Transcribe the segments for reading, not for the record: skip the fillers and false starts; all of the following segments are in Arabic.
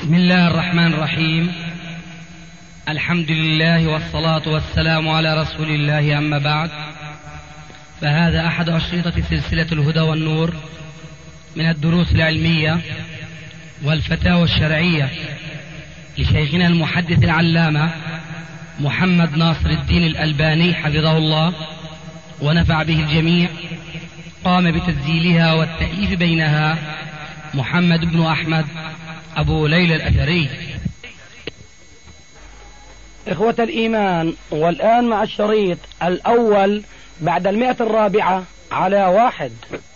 بسم الله الرحمن الرحيم. الحمد لله والصلاة والسلام على رسول الله، أما بعد، فهذا أحد أشرطة سلسلة الهدى والنور من الدروس العلمية والفتاوى الشرعية لشيخنا المحدث العلامة محمد ناصر الدين الألباني حفظه الله ونفع به الجميع. قام بتسجيلها والتأليف بينها محمد بن أحمد أبو ليلى الأثري. إخوة الإيمان، والآن مع الشريط الأول بعد 104 على 1.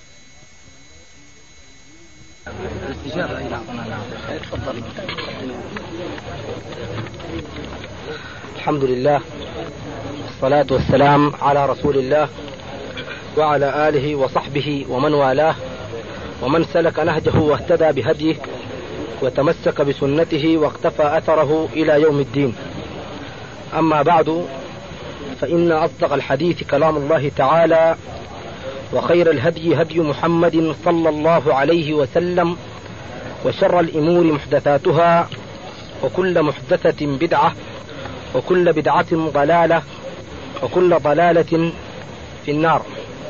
الحمد لله والصلاة والسلام على رسول الله وعلى آله وصحبه ومن والاه ومن سلك نهجه واهتدى بهديه وتمسك بسنته واقتفى أثره إلى يوم الدين. أما بعد، فإن أصدق الحديث كلام الله تعالى، وخير الهدي هدي محمد صلى الله عليه وسلم، وشر الأمور محدثاتها، وكل محدثة بدعة، وكل بدعة ضلالة، وكل ضلالة في النار.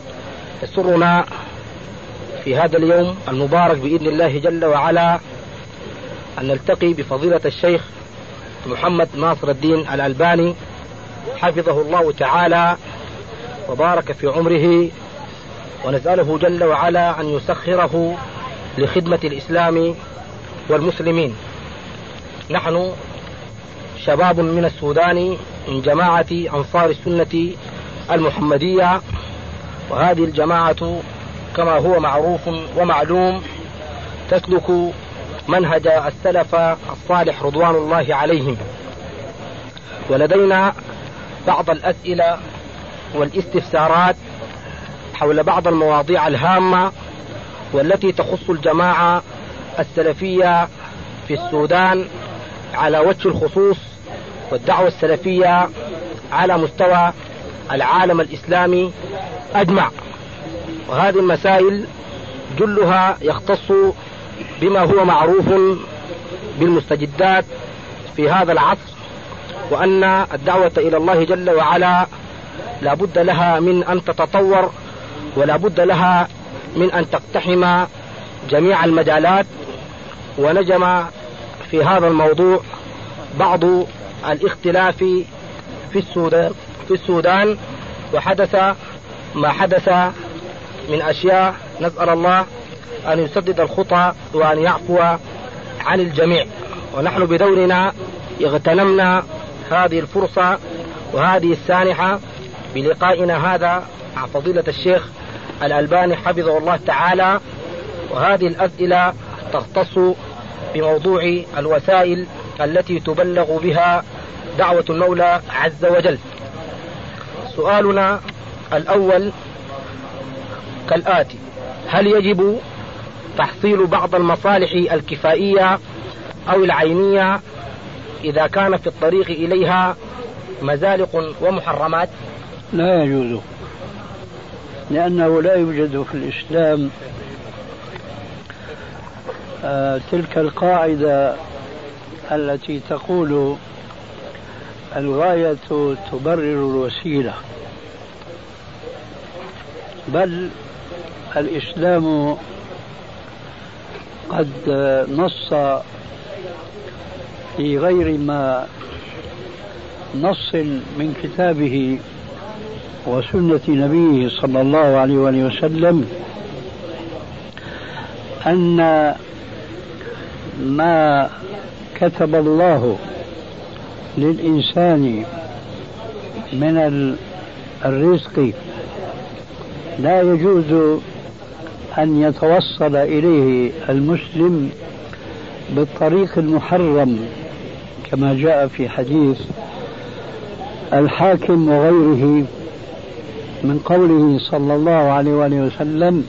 يسرنا في هذا اليوم المبارك بإذن الله جل وعلا أن نلتقي بفضيلة الشيخ محمد ناصر الدين الألباني حفظه الله تعالى وبارك في عمره، ونسأله جل وعلا أن يسخره لخدمة الإسلام والمسلمين. نحن شباب من السودان من جماعة أنصار السنة المحمدية، وهذه الجماعة كما هو معروف ومعلوم تسلك منهج السلف الصالح رضوان الله عليهم. ولدينا بعض الأسئلة والاستفسارات حول بعض المواضيع الهامة والتي تخص الجماعة السلفية في السودان على وجه الخصوص، والدعوة السلفية على مستوى العالم الإسلامي أجمع. وهذه المسائل جلها يختص بما هو معروف بالمستجدات في هذا العصر، وأن الدعوة إلى الله جل وعلا لا بد لها من أن تتطور، ولا بد لها من أن تقتحم جميع المجالات. ونجم في هذا الموضوع بعض الاختلاف في السودان وحدث ما حدث من أشياء. نسأل الله أن يسدد الخطى وأن يعفو عن الجميع. ونحن بدورنا اغتنمنا هذه الفرصة وهذه السانحة بلقائنا هذا مع فضيلة الشيخ الألباني حفظه الله تعالى. وهذه الأسئلة تختص بموضوع الوسائل التي تبلغ بها دعوة المولى عز وجل. سؤالنا الأول كالآتي: هل يجب تحصيل بعض المصالح الكفائية أو العينية إذا كان في الطريق إليها مزالق ومحرمات؟ لا يجوز، لأنه لا يوجد في الإسلام تلك القاعدة التي تقول الغاية تبرر الوسيلة، بل الإسلام قد نص في غير ما نص من كتابه وسنة نبيه صلى الله عليه وسلم أن ما كتب الله للإنسان من الرزق لا يجوز أن يتوصل إليه المسلم بالطريق المحرم، كما جاء في حديث الحاكم وغيره من قوله صلى الله عليه وسلم: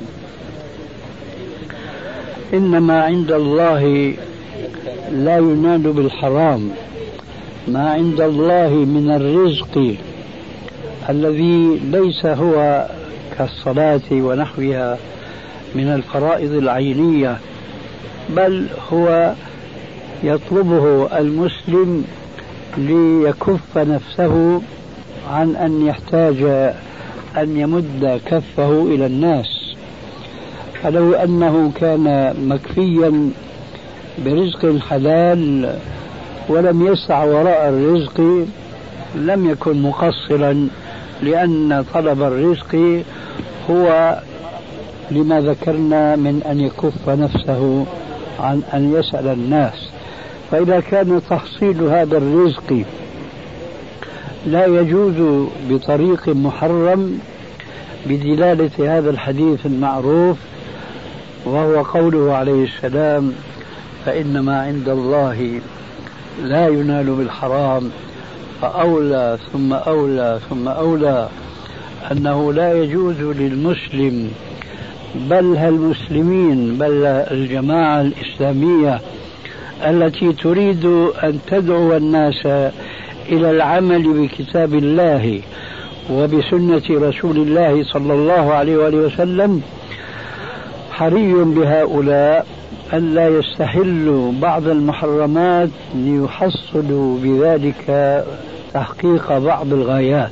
إنما عند الله لا ينال بالحرام، ما عند الله من الرزق الذي ليس هو كالصلاة ونحوها من الفرائض العينية، بل هو يطلبه المسلم ليكف نفسه عن أن يحتاج أن يمد كفه إلى الناس. فلو أنه كان مكفيا برزق حلال ولم يسع وراء الرزق لم يكن مقصرا، لأن طلب الرزق هو لما ذكرنا من أن يكف نفسه عن أن يسأل الناس. فإذا كان تحصيل هذا الرزق لا يجوز بطريق محرم بدلالة هذا الحديث المعروف، وهو قوله عليه السلام: فإنما عند الله لا ينال بالحرام، فأولى ثم أولى ثم أولى أنه لا يجوز للمسلم بل المسلمين بل الجماعة الإسلامية التي تريد أن تدعو الناس إلى العمل بكتاب الله وبسنة رسول الله صلى الله عليه وآله وسلم، حري بهؤلاء ألا يستحلوا بعض المحرمات ليحصلوا بذلك تحقيق بعض الغايات،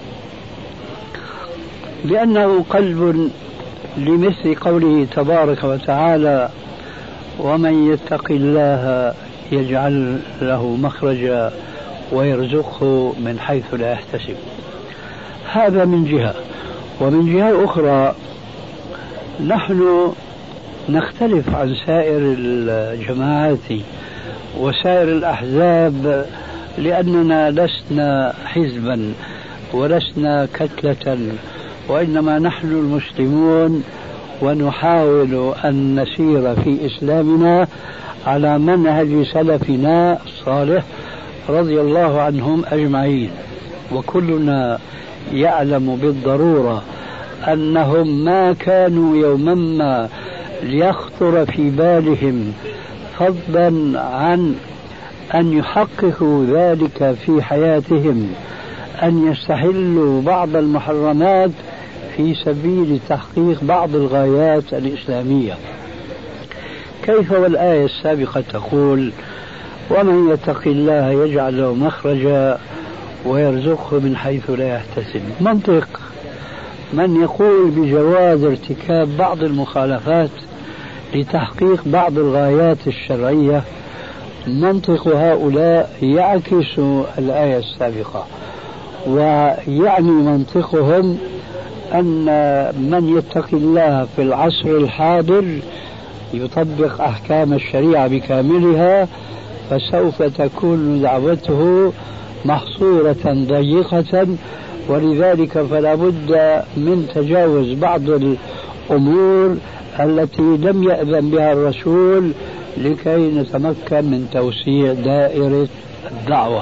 لأنه قلب لمثل قوله تبارك وتعالى: ومن يتق الله يجعل له مخرجا ويرزقه من حيث لا يحتسب. هذا من جهة. ومن جهة أخرى نحن نختلف عن سائر الجماعات وسائر الأحزاب، لأننا لسنا حزبا ولسنا كتلة، وإنما نحن المسلمون، ونحاول أن نسير في إسلامنا على منهج سلفنا الصالح رضي الله عنهم أجمعين. وكلنا يعلم بالضرورة أنهم ما كانوا يوما ما ليخطر في بالهم، فضلا عن أن يحققوا ذلك في حياتهم، أن يستحلوا بعض المحرمات في سبيل تحقيق بعض الغايات الإسلامية. كيف والآية السابقة تقول: ومن يتق الله يجعل له مخرجا ويرزقه من حيث لا يحتسب. منطق من يقول بجواز ارتكاب بعض المخالفات لتحقيق بعض الغايات الشرعية، منطق هؤلاء يعكس الآية السابقة، ويعني منطقهم أن من يتق الله في العصر الحاضر يطبق أحكام الشريعة بكاملها، فسوف تكون دعوته محصورة ضيقة، ولذلك فلا بد من تجاوز بعض الأمور التي لم يأذن بها الرسول لكي نتمكن من توسيع دائرة الدعوة.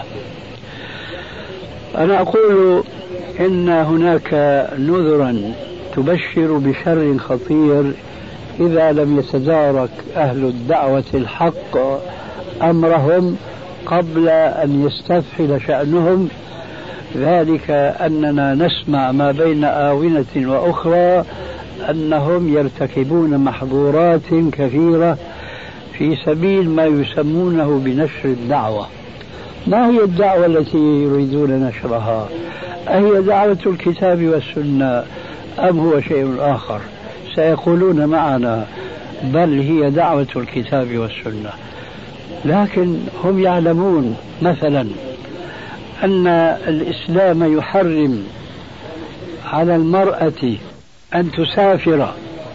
أنا أقول إن هناك نذرا تبشر بشر خطير إذا لم يتدارك أهل الدعوة الحق أمرهم قبل أن يستفحل شأنهم، ذلك أننا نسمع ما بين آونة وأخرى أنهم يرتكبون محظورات كثيرة في سبيل ما يسمونه بنشر الدعوة. ما هي الدعوة التي يريدون نشرها؟ أهي دعوة الكتاب والسنة أم هو شيء آخر؟ سيقولون معنا بل هي دعوة الكتاب والسنة، لكن هم يعلمون مثلا أن الإسلام يحرم على المرأة أن تسافر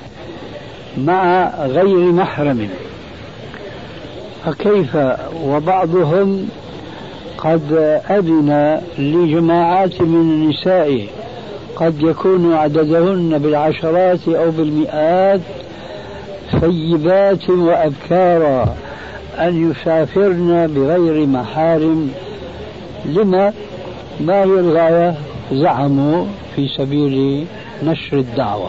مع غير محرم، فكيف وبعضهم قد أذن لجماعات من النساء قد يكون عددهن بالعشرات أو بالمئات ثيبات وأبكارا أن يسافرن بغير محارم. لما؟ ما هي الغاية؟ زعموا في سبيل نشر الدعوة.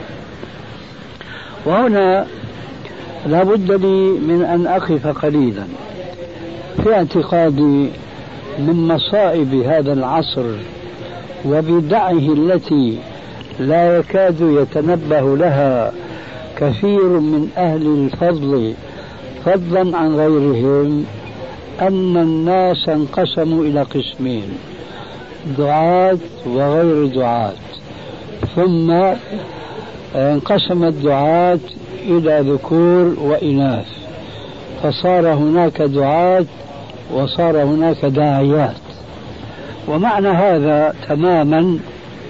وهنا لا بد لي من أن أقف قليلا في اعتقادي من مصائب هذا العصر وبدعه التي لا يكاد يتنبه لها كثير من أهل الفضل فضلا عن غيرهم أن الناس انقسموا إلى قسمين: دعاة وغير دعاة. ثم انقسم الدعاة إلى ذكور وإناث، فصار هناك دعاة وصار هناك داعيات. ومعنى هذا تماما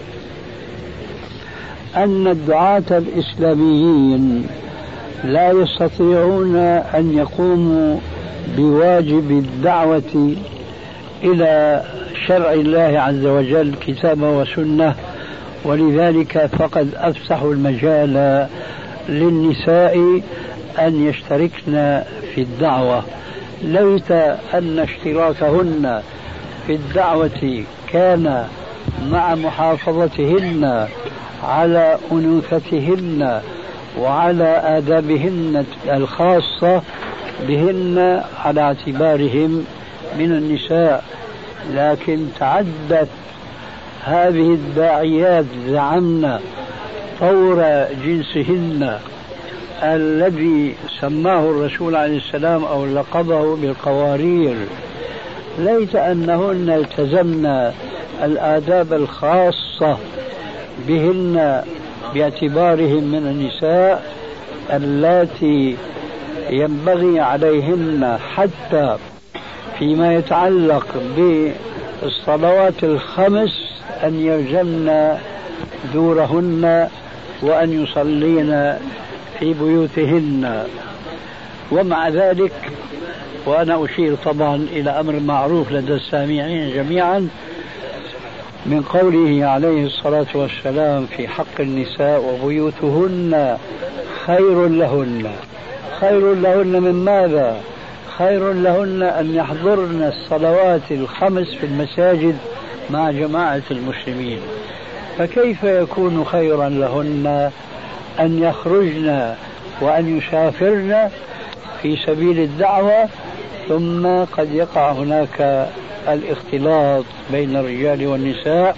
أن الدعاة الإسلاميين لا يستطيعون أن يقوموا بواجب الدعوة إلى شرع الله عز وجل كتابا وسنة، ولذلك فقد أفسحوا المجال للنساء أن يشتركن في الدعوة. ليت أن اشتراكهن في الدعوة كان مع محافظتهن على أنوثتهن وعلى آدابهن الخاصة بهن على اعتبارهم من النساء، لكن تعدت هذه الداعيات زعمنا طور جنسهن الذي سماه الرسول عليه السلام أو لقبه بالقوارير. ليت أنهن التزمن الآداب الخاصة بهن باعتبارهم من النساء اللاتي ينبغي عليهن حتى فيما يتعلق بالصلوات الخمس أن يلزمن دورهن وأن يصلين في بيوتهن. ومع ذلك، وأنا أشير طبعا إلى أمر معروف لدى السامعين جميعا من قوله عليه الصلاة والسلام في حق النساء: وبيوتهن خير لهن. خير لهن من ماذا؟ خير لهن أن يحضرن الصلوات الخمس في المساجد مع جماعة المسلمين. فكيف يكون خيرا لهن أن يخرجن وأن يسافرن في سبيل الدعوة، ثم قد يقع هناك الاختلاط بين الرجال والنساء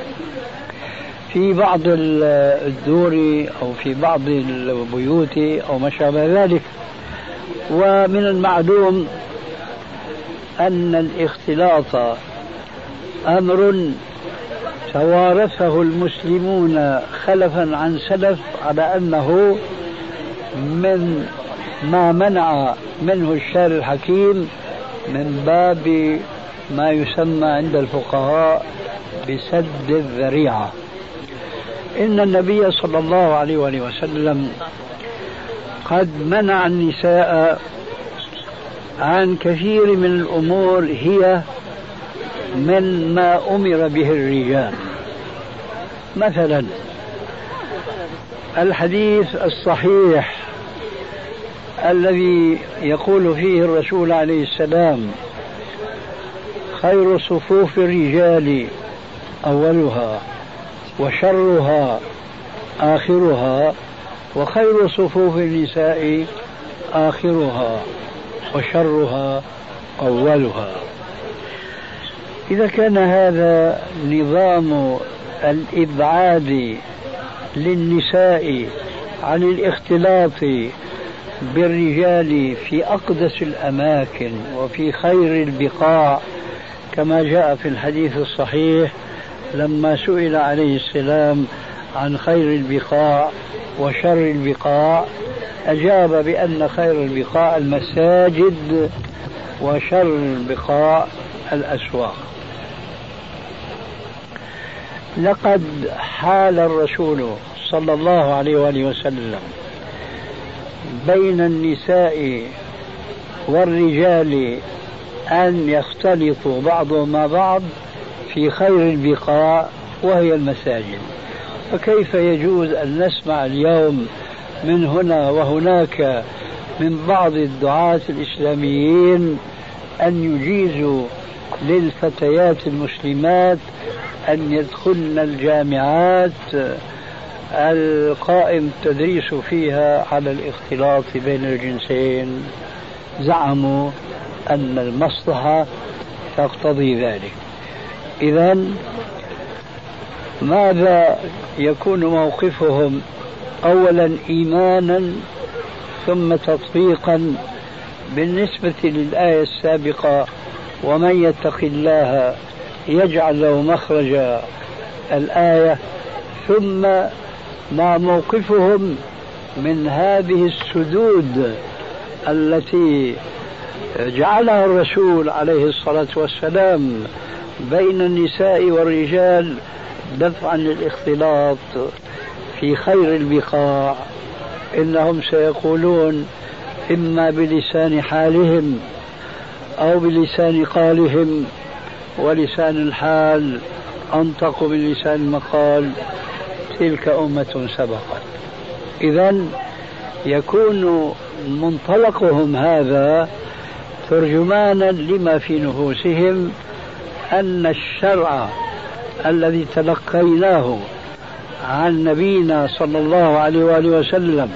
في بعض الدور أو في بعض البيوت أو ما شابه ذلك. ومن المعلوم أن الاختلاط أمر توارثه المسلمون خلفا عن سلف على أنه من ما منع منه الشارع الحكيم من باب ما يسمى عند الفقهاء بسد الذريعة. إن النبي صلى الله عليه وسلم قد منع النساء عن كثير من الأمور هي من ما أمر به الرجال. مثلا الحديث الصحيح الذي يقول فيه الرسول عليه السلام: خير صفوف الرجال أولها وشرها آخرها، وخير صفوف النساء آخرها وشرها أولها. إذا كان هذا نظام الإبعاد للنساء عن الاختلاط بالرجال في أقدس الأماكن وفي خير البقاع، كما جاء في الحديث الصحيح لما سئل عليه السلام عن خير البقاع وشر البقاع، أجاب بأن خير البقاع المساجد وشر البقاع الأسواق. لقد حال الرسول صلى الله عليه وآله وسلم بين النساء والرجال أن يختلطوا بعضهم مع بعض في خير البقاع وهي المساجد. فكيف يجوز أن نسمع اليوم من هنا وهناك من بعض الدعاة الإسلاميين أن يجيزوا للفتيات المسلمات أن يدخلن الجامعات القائم التدريس فيها على الاختلاط بين الجنسين؟ زعموا أن المصلحة تقتضي ذلك. إذن ماذا يكون موقفهم؟ أولا إيمانا ثم تطبيقا بالنسبة للآية السابقة ومن يتق الله يجعل له مخرجا الآية، ثم ما موقفهم من هذه السدود التي جعلها الرسول عليه الصلاة والسلام بين النساء والرجال دفعا للاختلاط في خير البقاع. إنهم سيقولون إما بلسان حالهم أو بلسان قالهم، ولسان الحال أنطق من لسان المقال، تلك أمة سبقت. إذن يكون منطلقهم هذا ترجمانا لما في نفوسهم، أن الشرع الذي تلقيناه عن نبينا صلى الله عليه وآله وسلم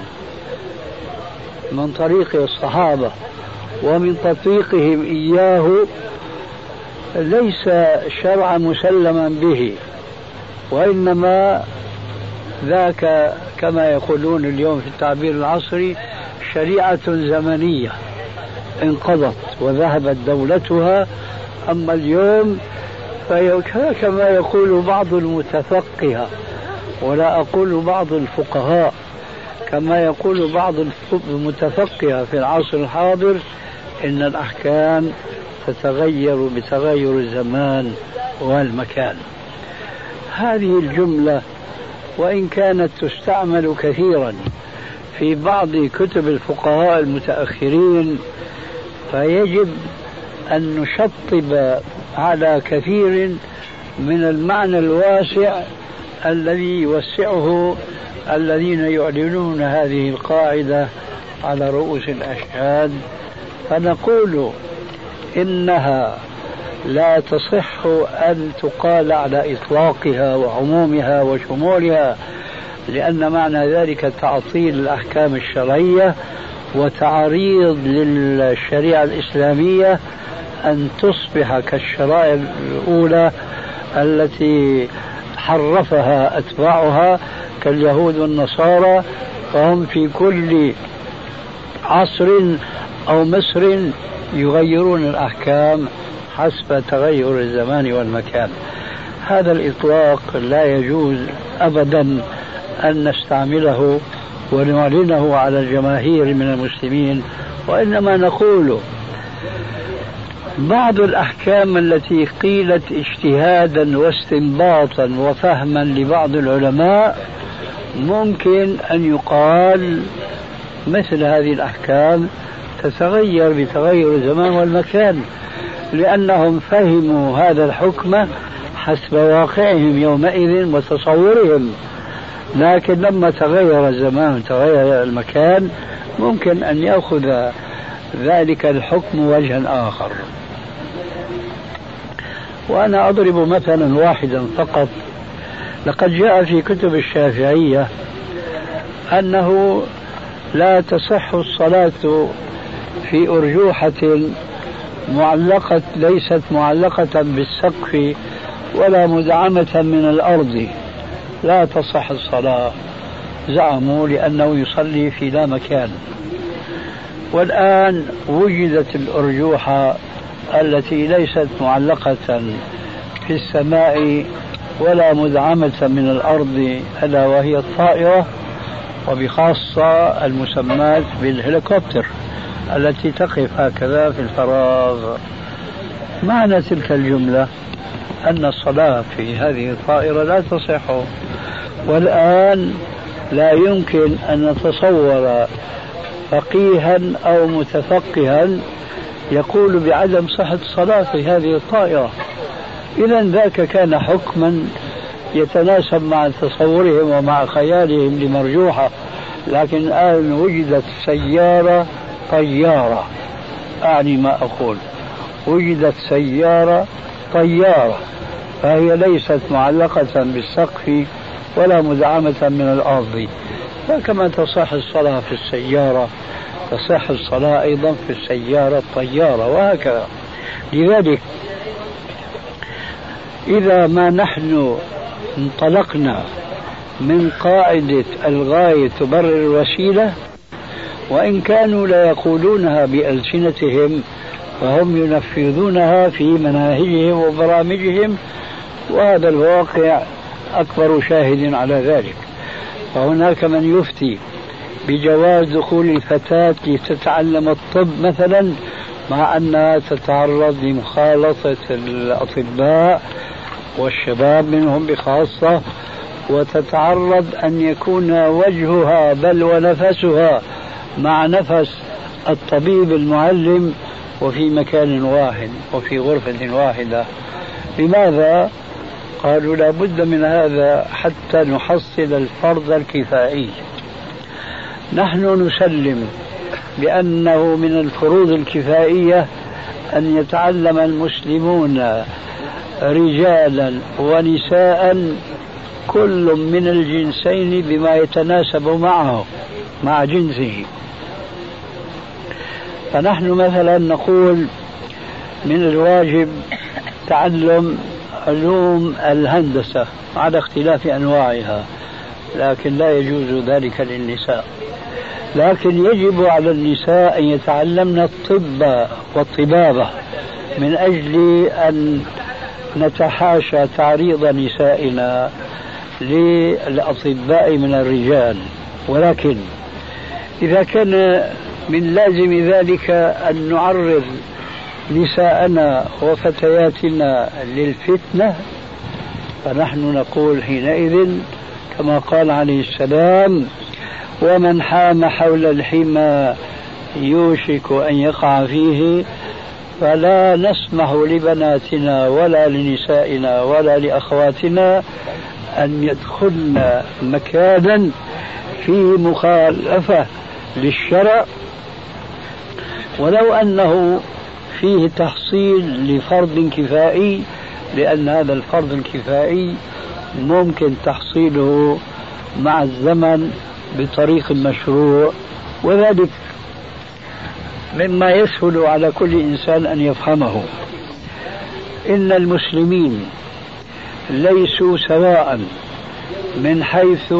من طريق الصحابة ومن تطبيقهم إياه ليس شرعا مسلما به، وإنما ذاك كما يقولون اليوم في التعبير العصري شريعة زمنية انقضت وذهبت دولتها. أما اليوم كما يقول بعض المتفقهة، ولا أقول بعض الفقهاء، كما يقول بعض المتفقهة في العصر الحاضر، إن الأحكام تتغير بتغير الزمان والمكان. هذه الجملة وإن كانت تستعمل كثيرا في بعض كتب الفقهاء المتأخرين، فيجب أن نشطب على كثير من المعنى الواسع الذي يوسعه الذين يعلنون هذه القاعدة على رؤوس الأشهاد، فنقول إنها لا تصح أن تقال على إطلاقها وعمومها وشمولها، لأن معنى ذلك تعطيل الأحكام الشرعية وتعريض للشريعة الإسلامية أن تصبح كالشرائع الأولى التي حرفها أتباعها كاليهود والنصارى، فهم في كل عصر أو مصر يغيرون الأحكام حسب تغير الزمان والمكان. هذا الإطلاق لا يجوز أبدا أن نستعمله ونعلنه على الجماهير من المسلمين، وإنما نقول بعض الأحكام التي قيلت اجتهادا واستنباطا وفهما لبعض العلماء ممكن أن يقال مثل هذه الأحكام تتغير بتغير الزمان والمكان، لأنهم فهموا هذا الحكم حسب واقعهم يومئذ وتصورهم، لكن لما تغير الزمان وتغير المكان ممكن أن يأخذ ذلك الحكم وجها آخر. وأنا أضرب مثلا واحدا فقط. لقد جاء في كتب الشافعية أنه لا تصح الصلاة في أرجوحة معلقة ليست معلقة بالسقف ولا مدعمة من الأرض، لا تصح الصلاة، زعموا لأنه يصلي في لا مكان. والآن وجدت الأرجوحة التي ليست معلقة في السماء ولا مدعمة من الأرض، ألا وهي الطائرة، وبخاصة المسمات بالهليكوبتر التي تقف هكذا في الفراغ. معنى تلك الجملة أن الصلاة في هذه الطائرة لا تصح، والآن لا يمكن أن نتصور فقيها أو متفقها يقول بعدم صحة الصلاة في هذه الطائرة. إذن ذاك كان حكما يتناسب مع تصورهم ومع خيالهم لمرجوحة، لكن الآن وجدت سيارة طيارة، أعني ما أقول، وجدت سيارة طيارة، فهي ليست معلقة بالسقف ولا مدعمة من الأرض، فكما تصح الصلاة في السيارة تصح الصلاة أيضا في السيارة الطيارة، وهكذا. لذلك إذا ما نحن انطلقنا من قاعدة الغاية تبرر الوسيلة، وإن كانوا لا يقولونها بألسنتهم فهم ينفذونها في مناهجهم وبرامجهم، وهذا الواقع أكبر شاهد على ذلك. فهناك من يفتي بجواز دخول الفتاة لتتعلم الطب مثلا، مع أنها تتعرض لمخالطة الأطباء والشباب منهم بخاصة، وتتعرض أن يكون وجهها بل ونفسها مع نفس الطبيب المعلم وفي مكان واحد وفي غرفة واحدة. لماذا؟ قالوا لا بد من هذا حتى نحصل الفرض الكفائي. نحن نسلم بأنه من الفروض الكفائية أن يتعلم المسلمون رجالا ونساء كل من الجنسين بما يتناسب معه مع جنسه. فنحن مثلا نقول من الواجب تعلم علوم الهندسة على اختلاف أنواعها، لكن لا يجوز ذلك للنساء. لكن يجب على النساء أن يتعلمن الطب والطبابة من أجل أن نتحاشى تعريض نسائنا للأطباء من الرجال. ولكن إذا كان من لازم ذلك أن نعرض نساءنا وفتياتنا للفتنة، فنحن نقول حينئذ كما قال عليه السلام: ومن حام حول الحمى يوشك أن يقع فيه، فلا نسمح لبناتنا ولا لنسائنا ولا لأخواتنا أن يدخلن مكانا فيه مخالفة للشرع، ولو أنه فيه تحصيل لفرض كفائي، لأن هذا الفرض الكفائي ممكن تحصيله مع الزمن بطريق مشروع، وذلك مما يسهل على كل إنسان أن يفهمه. إن المسلمين ليسوا سواء من حيث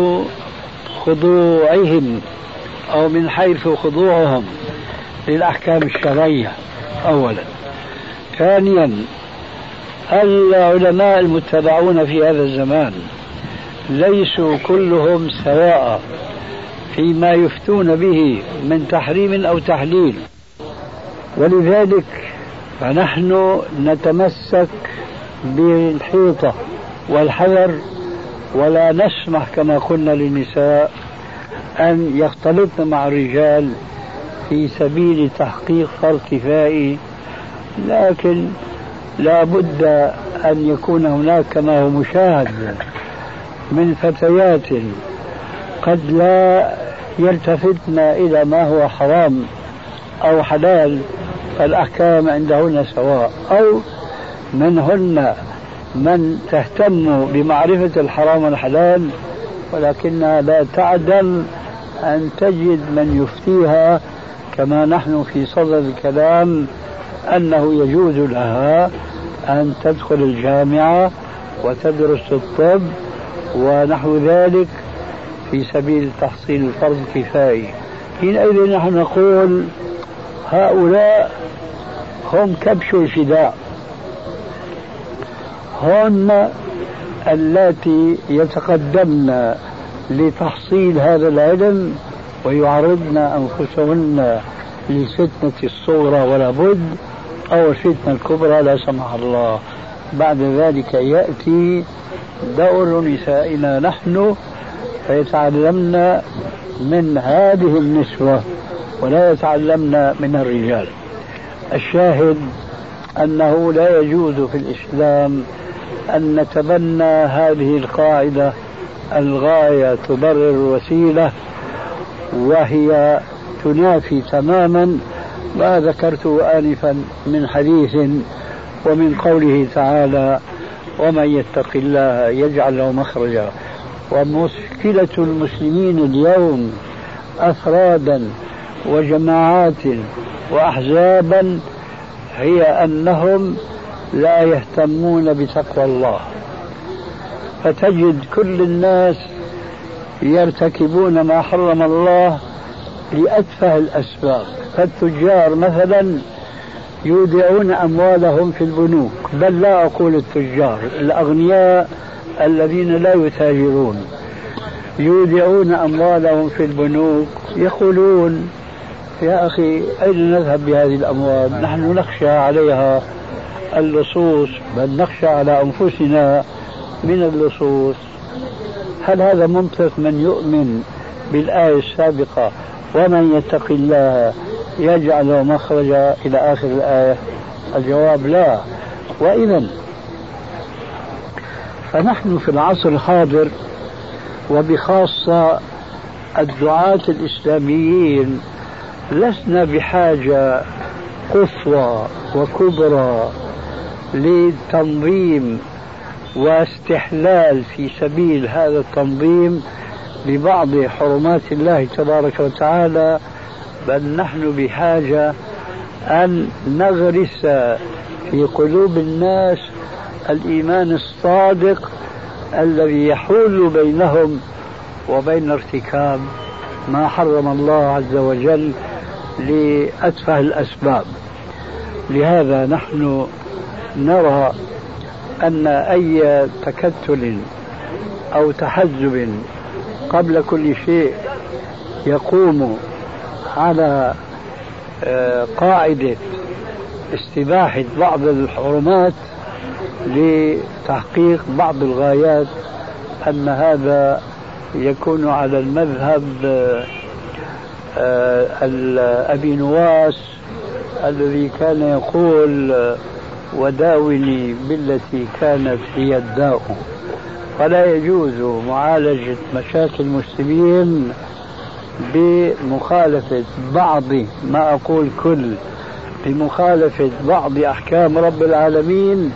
خضوعهم أو من حيث خضوعهم للأحكام الشرعية أولا. ثانيا، العلماء المتبعون في هذا الزمان ليسوا كلهم سواء فيما يفتون به من تحريم أو تحليل، ولذلك فنحن نتمسك بالحيطة والحذر، ولا نسمح كما قلنا للنساء أن يختلطن مع الرجال في سبيل تحقيق فرض كفائي. لكن لا بد أن يكون هناك كما هو مشاهد من فتيات قد لا يلتفتن إلى ما هو حرام أو حلال، فالأحكام عندهن سواء، أو منهن من تهتم بمعرفة الحرام والحلال ولكنها لا تعدم أن تجد من يفتيها كما نحن في صدد الكلام أنه يجوز لها أن تدخل الجامعة وتدرس الطب ونحو ذلك في سبيل تحصيل الفرض الكفائي. حينئذ نحن نقول هؤلاء هم كبش الفداء، هن اللاتي يتقدمن لتحصيل هذا العلم ويعرضن أنفسهن للفتنة الصغرى ولا بد، أو الفتنة الكبرى لا سمح الله. بعد ذلك يأتي دور نسائنا نحن فيتعلمن من هذه النسوة ولا يتعلمن من الرجال. الشاهد أنه لا يجوز في الإسلام أن نتبنى هذه القاعدة: الغاية تبرر الوسيلة، وهي تنافي تماما ما ذكرته آنفا من حديث ومن قوله تعالى: ومن يتق الله يجعل له مخرجا. ومشكلة المسلمين اليوم أفرادا وجماعات وأحزابا هي أنهم لا يهتمون بتقوى الله، فتجد كل الناس يرتكبون ما حرم الله لأتفه الأسباب. فالتجار مثلا يودعون أموالهم في البنوك، بل لا أقول التجار، الأغنياء الذين لا يتاجرون يودعون أموالهم في البنوك، يقولون يا أخي أين نذهب بهذه الأموال؟ نحن نخشى عليها اللصوص، بل نخشى على أنفسنا من اللصوص. هل هذا منطق من يؤمن بالآية السابقة ومن يتق الله يجعل مخرجا إلى آخر الآية؟ الجواب لا. وإذا فنحن في العصر الحاضر وبخاصة الدعاة الإسلاميين لسنا بحاجة قصوى وكبرى لتنظيم واستحلال في سبيل هذا التنظيم لبعض حرمات الله تبارك وتعالى، بل نحن بحاجة أن نغرس في قلوب الناس الإيمان الصادق الذي يحول بينهم وبين ارتكاب ما حرم الله عز وجل لأتفه الأسباب. لهذا نحن نرى أن أي تكتل أو تحزب قبل كل شيء يقوم على قاعدة استباحة بعض الحرمات لتحقيق بعض الغايات، أن هذا يكون على المذهب أبي نواس الذي كان يقول وداوني بالتي كانت هي الداء. فلا يجوز معالجة مشاكل المسلمين بمخالفة بعض، ما أقول كل، بمخالفة بعض أحكام رب العالمين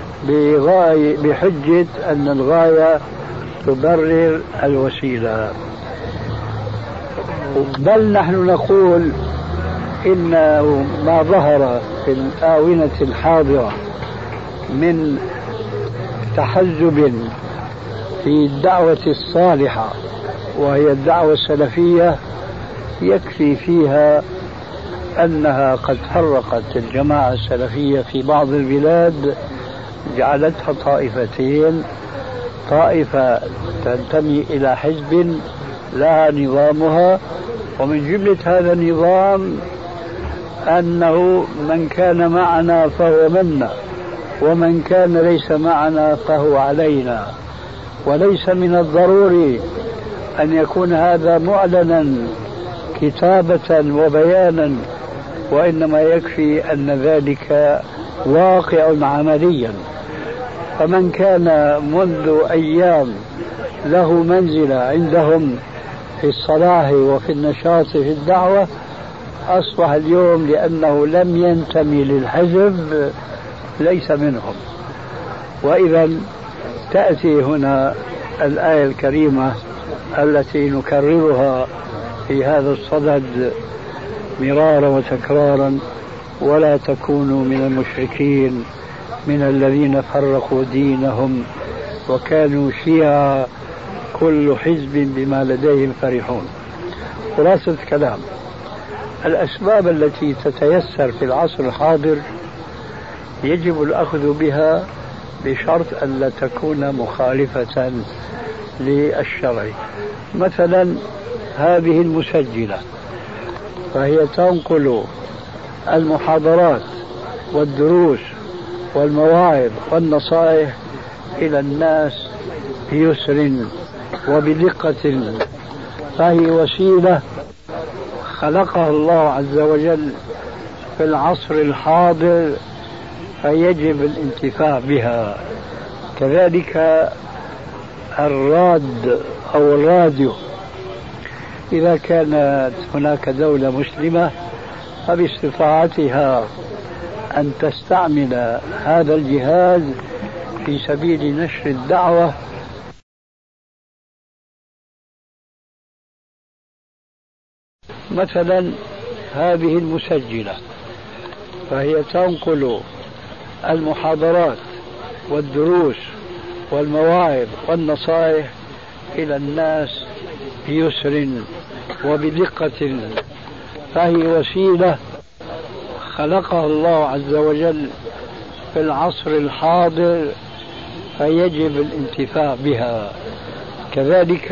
بحجة أن الغاية تبرر الوسيلة. بل نحن نقول إن ما ظهر في الآونة الحاضرة من تحزب في الدعوة الصالحة وهي الدعوة السلفية يكفي فيها أنها قد فرقت الجماعة السلفية في بعض البلاد، جعلتها طائفتين: طائفة تنتمي إلى حزب لها نظامها، ومن جملة هذا النظام أنه من كان معنا فهو منا ومن كان ليس معنا فهو علينا. وليس من الضروري أن يكون هذا معلنا كتابة وبيانا، وإنما يكفي أن ذلك واقع عمليا. فمن كان منذ أيام له منزلة عندهم في الصلاح وفي النشاط في الدعوة أصبح اليوم لأنه لم ينتمي للحزب ليس منهم. وإذا تأتي هنا الآية الكريمة التي نكررها في هذا الصدد مرارا وتكرارا: ولا تكونوا من المشركين من الذين فرقوا دينهم وكانوا شيعا كل حزب بما لديهم فرحون. خلاصة الكلام: الأسباب التي تتيسر في العصر الحاضر يجب الأخذ بها بشرط أن لا تكون مخالفة للشرع. مثلا هذه المسجلة فهي تنقل المحاضرات والدروس والمواعظ والنصائح إلى الناس بيسر وبدقة، فهي وسيلة خلقها الله عز وجل في العصر الحاضر فيجب الانتفاع بها. كذلك الراد أو الراديو، إذا كانت هناك دولة مسلمة فباستطاعتها أن تستعمل هذا الجهاز في سبيل نشر الدعوة. مثلا هذه المسجلة فهي تنقل المحاضرات والدروس والمواعظ والنصائح إلى الناس بيسر وبدقة، فهي وسيلة خلقها الله عز وجل في العصر الحاضر فيجب الانتفاع بها. كذلك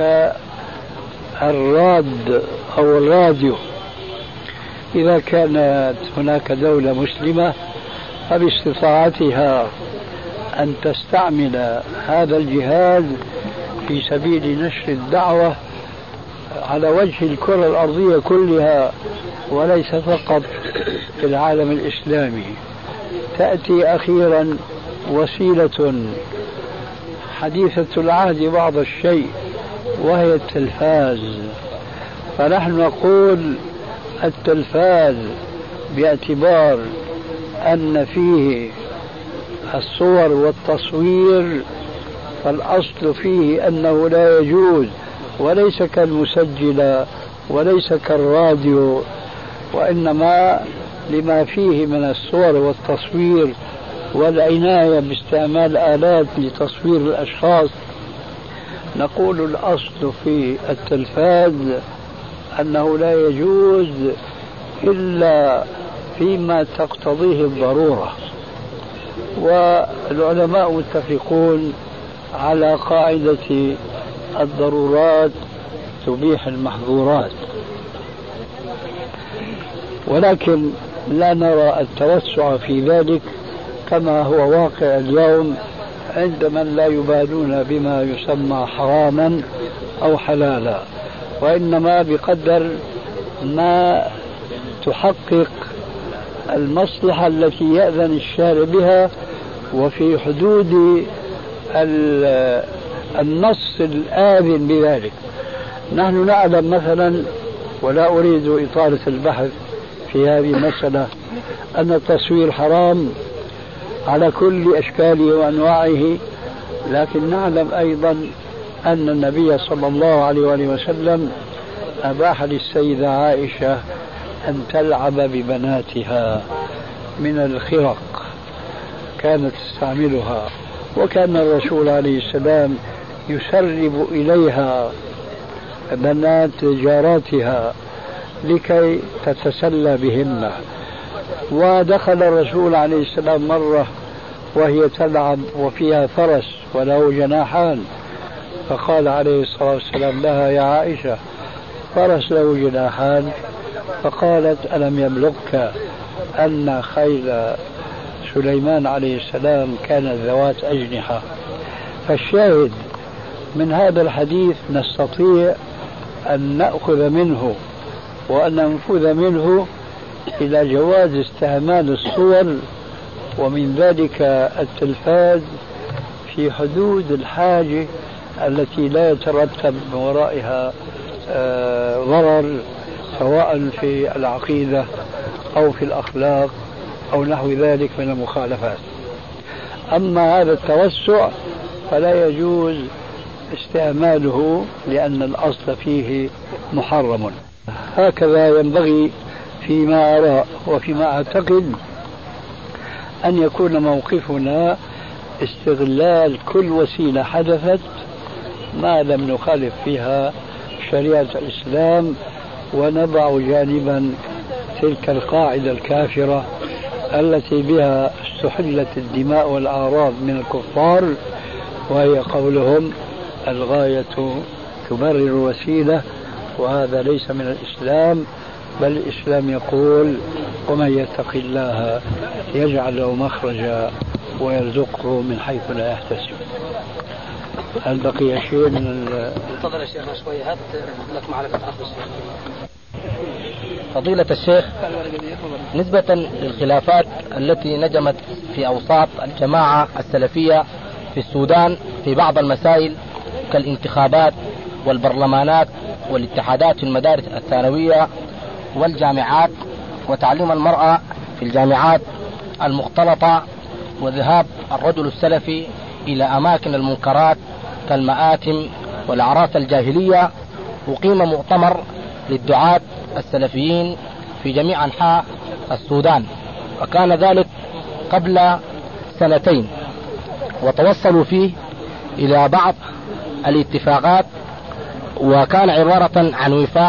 الراد أو الراديو، إذا كانت هناك دولة مسلمة فباستطاعتها أن تستعمل هذا الجهاز في سبيل نشر الدعوة على وجه الكرة الأرضية كلها وليس فقط في العالم الإسلامي. تأتي أخيرا وسيلة حديثة العهد بعض الشيء وهي التلفاز. فنحن نقول التلفاز باعتبار أن فيه الصور والتصوير، فالأصل فيه أنه لا يجوز، وليس كالمسجلة وليس كالراديو، وإنما لما فيه من الصور والتصوير والعناية باستعمال آلات لتصوير الأشخاص. نقول الأصل في التلفاز أنه لا يجوز إلا فيما تقتضيه الضرورة، والعلماء متفقون على قاعدة الضرورات تبيح المحظورات، ولكن لا نرى التوسع في ذلك كما هو واقع اليوم عند من لا يبالون بما يسمى حراما أو حلالا، وإنما بقدر ما تحقق المصلحة التي يأذن الشارع بها وفي حدود النص الآذن بذلك. نحن نعلم مثلا، ولا أريد إطالة البحث في هذه المسألة، أن التصوير حرام على كل أشكاله وأنواعه، لكن نعلم أيضا أن النبي صلى الله عليه وسلم أباح للسيدة عائشة أن تلعب ببناتها من الخرق كانت تستعملها، وكان الرسول عليه السلام يسرب إليها بنات جاراتها لكي تتسلى بهن. ودخل الرسول عليه السلام مرة وهي تلعب وفيها فرس وله جناحان، فقال عليه الصلاة والسلام لها: يا عائشة، فرس له جناحان؟ فقالت: ألم يبلغك أن خيل سليمان عليه السلام كانت ذوات أجنحة؟ فالشاهد من هذا الحديث نستطيع أن نأخذ منه وأن ننفذ منه إلى جواز استعمال الصور، ومن ذلك التلفاز في حدود الحاجة التي لا يترتب من ورائها ضرر، سواء في العقيدة أو في الأخلاق أو نحو ذلك من المخالفات. أما هذا التوسع فلا يجوز استعماله لأن الأصل فيه محرم. هكذا ينبغي فيما أرى وفيما أعتقد أن يكون موقفنا استغلال كل وسيلة حدثت ما لم نخالف فيها شريعة الإسلام، ونضع جانبا تلك القاعدة الكافرة التي بها استحلت الدماء والأعراض من الكفار، وهي قولهم: الغاية تبرر الوسيلة، وهذا ليس من الإسلام، بل الإسلام يقول: ومن يتق الله يجعل له مخرجا ويرزقه من حيث لا يحتسب. هل بقي شيء من انتظر يا شيخنا شوي، هات لك معرفة أخذ فضيلة الشيخ. نسبة للخلافات التي نجمت في أوساط الجماعة السلفية في السودان في بعض المسائل كالانتخابات والبرلمانات والاتحادات في المدارس الثانوية والجامعات وتعليم المرأة في الجامعات المختلطة وذهاب الرجل السلفي إلى أماكن المنكرات كالمآتم والأعراس الجاهلية، وقيم مؤتمر للدعاة السلفيين في جميع أنحاء السودان، وكان ذلك قبل 2 سنين، وتوصلوا فيه إلى بعض الاتفاقات، وكان عبارة عن وفاق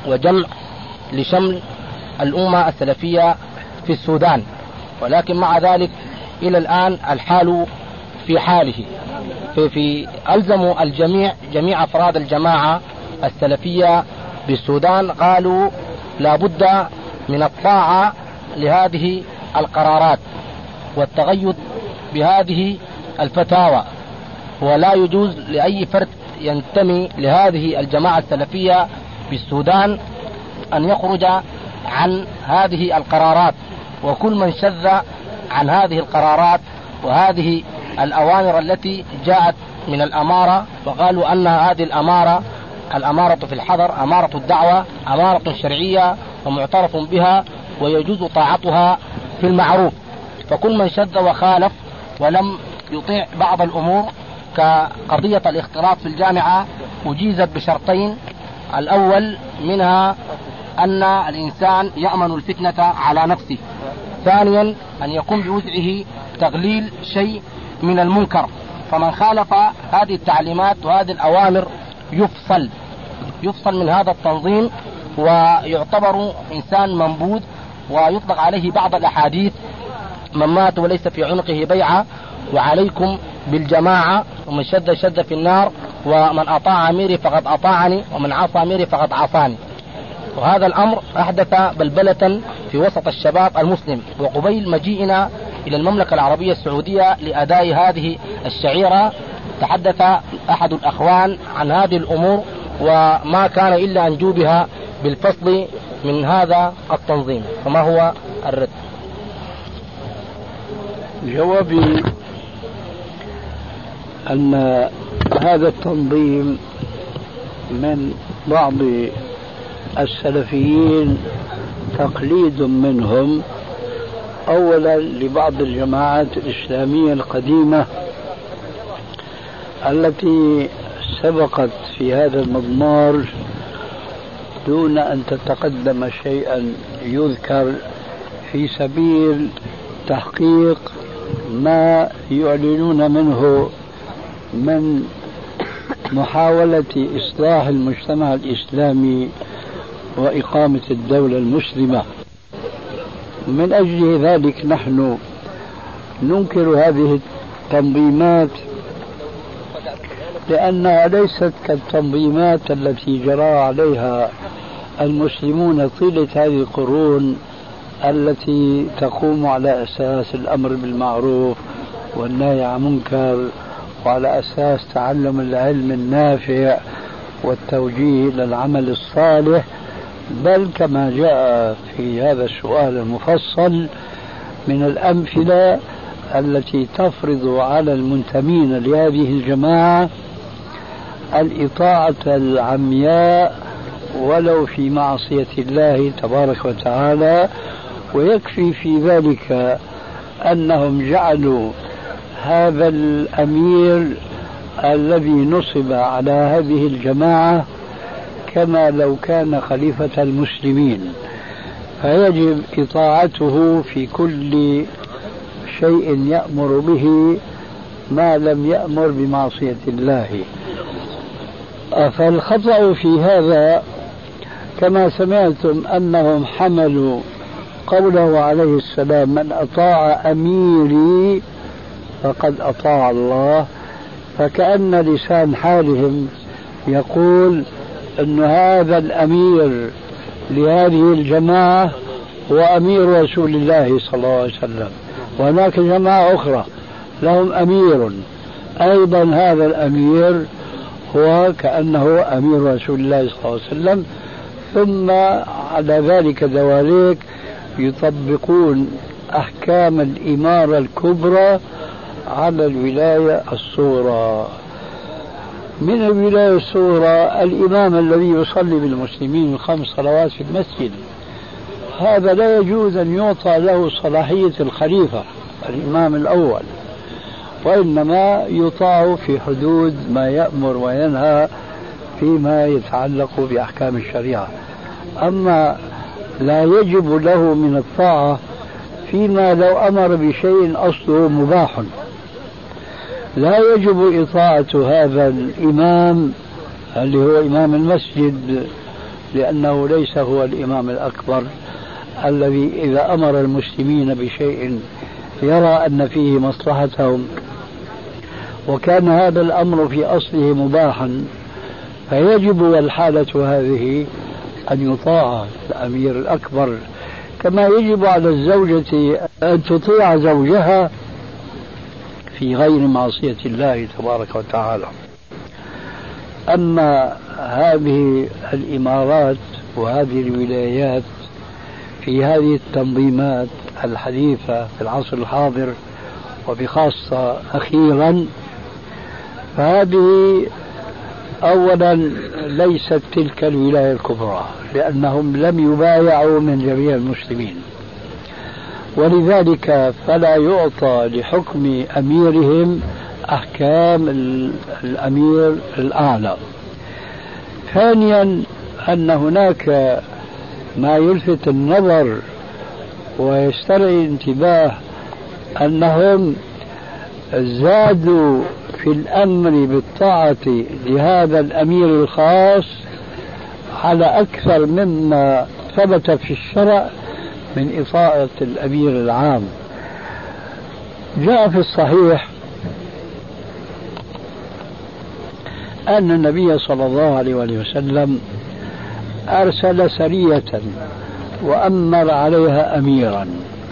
وجمع لشمل الأمة السلفية في السودان، ولكن مع ذلك إلى الآن الحال في حاله. في ألزموا جميع أفراد الجماعة السلفية بالسودان، قالوا لا بد من الطاعة لهذه القرارات والتغيد بهذه الفتاوى، ولا يجوز لأي فرد ينتمي لهذه الجماعة السلفية بالسودان أن يخرج عن هذه القرارات، وكل من شذ عن هذه القرارات وهذه الأوامر التي جاءت من الأمارة، وقالوا أن هذه الأمارة في الحضر أمارة الدعوة، أمارة شرعية ومعترف بها ويجوز طاعتها في المعروف. فكل من شذ وخالف ولم يطيع بعض الأمور كقضية الاختلاط في الجامعة أجيزت بشرطين: الأول منها أن الإنسان يأمن الفتنة على نفسه، ثانيا أن يكون بوسعه تقليل شيء من المنكر، فمن خالف هذه التعليمات وهذه الأوامر يفصل من هذا التنظيم ويعتبر إنسان منبوذ، ويطلق عليه بعض الأحاديث: من مات وليس في عنقه بيعة وعليكم بالجماعة، ومن شد في النار، ومن أطاع أميري فقد أطاعني، ومن عصى أميري فقد عصاني. وهذا الأمر أحدث بلبلة في وسط الشباب المسلم. وقبيل مجيئنا إلى المملكة العربية السعودية لأداء هذه الشعيرة تحدث أحد الأخوان عن هذه الأمور، وما كان إلا أن جوبها بالفصل من هذا التنظيم. فما هو الرد؟ جوابي أن هذا التنظيم من بعض السلفيين تقليد منهم، أولا لبعض الجماعات الإسلامية القديمة التي سبقت في هذا المضمار دون أن تتقدم شيئا يذكر في سبيل تحقيق ما يعلنون منه من محاولة إصلاح المجتمع الإسلامي وإقامة الدولة المسلمة. من أجل ذلك نحن ننكر هذه التنظيمات، لأنها ليست كالتنظيمات التي جرى عليها المسلمون طيلة هذه القرون، التي تقوم على أساس الأمر بالمعروف والنهي عن المنكر، وعلى أساس تعلم العلم النافع والتوجيه للعمل الصالح، بل كما جاء في هذا السؤال المفصل من الأمثلة التي تفرض على المنتمين لهذه الجماعة الإطاعة العمياء ولو في معصية الله تبارك وتعالى. ويكفي في ذلك أنهم جعلوا هذا الأمير الذي نصب على هذه الجماعة كما لو كان خليفة المسلمين، فيجب إطاعته في كل شيء يأمر به ما لم يأمر بمعصية الله. فالخطأ في هذا كما سمعتم أنهم حملوا قوله عليه السلام: من أطاع أميري فقد أطاع الله، فكأن لسان حالهم يقول أن هذا الأمير لهذه الجماعة هو أمير رسول الله صلى الله عليه وسلم، وهناك جماعة أخرى لهم أمير أيضا، هذا الأمير هو كأنه أمير رسول الله صلى الله عليه وسلم. ثم على ذلك دواليك يطبقون أحكام الإمارة الكبرى على الولاية الصغرى. من الولاية الصغرى الإمام الذي يصلي بالمسلمين 5 صلوات في المسجد، هذا لا يجوز أن يعطى له صلاحية الخليفة الإمام الأول، وإنما يطاع في حدود ما يأمر وينهى فيما يتعلق بأحكام الشريعة. أما لا يجب له من الطاعة فيما لو أمر بشيء أصله مباح. لا يجب إطاعة هذا الإمام اللي هو إمام المسجد لأنه ليس هو الإمام الأكبر الذي إذا أمر المسلمين بشيء يرى أن فيه مصلحتهم، وكان هذا الأمر في أصله مباحا، فيجب والحالة هذه أن يطاع الأمير الأكبر، كما يجب على الزوجة أن تطيع زوجها في غير معصية الله تبارك وتعالى. أما هذه الإمارات وهذه الولايات في هذه التنظيمات الحديثة في العصر الحاضر وبخاصة أخيرا، فهذه أولا ليست تلك الولاية الكبرى، لأنهم لم يبايعوا من جميع المسلمين، ولذلك فلا يعطى لحكم أميرهم أحكام الأمير الأعلى. ثانيا أن هناك ما يلفت النظر ويسترعي الانتباه، أنهم زادوا في الأمر بالطاعة لهذا الأمير الخاص على أكثر مما ثبت في الشرع من إطاعة الأمير العام. جاء في الصحيح أن النبي صلى الله عليه وسلم أرسل سرية وأمر عليها أميرا،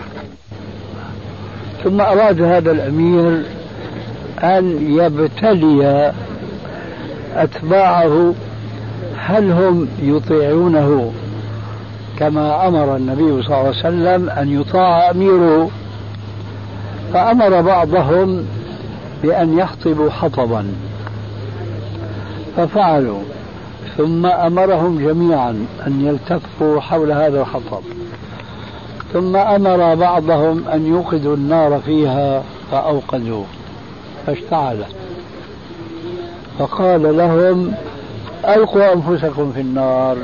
ثم أراد هذا الأمير أن يبتلي أتباعه هل هم يطيعونه كما أمر النبي صلى الله عليه وسلم أن يطاع أميره. فأمر بعضهم بأن يحطبوا حطبا ففعلوا، ثم أمرهم جميعا أن يلتفوا حول هذا الحطب، ثم أمر بعضهم أن يوقدوا النار فيها فأوقدوا فاشتعلت، فقال لهم ألقوا أنفسكم في النار،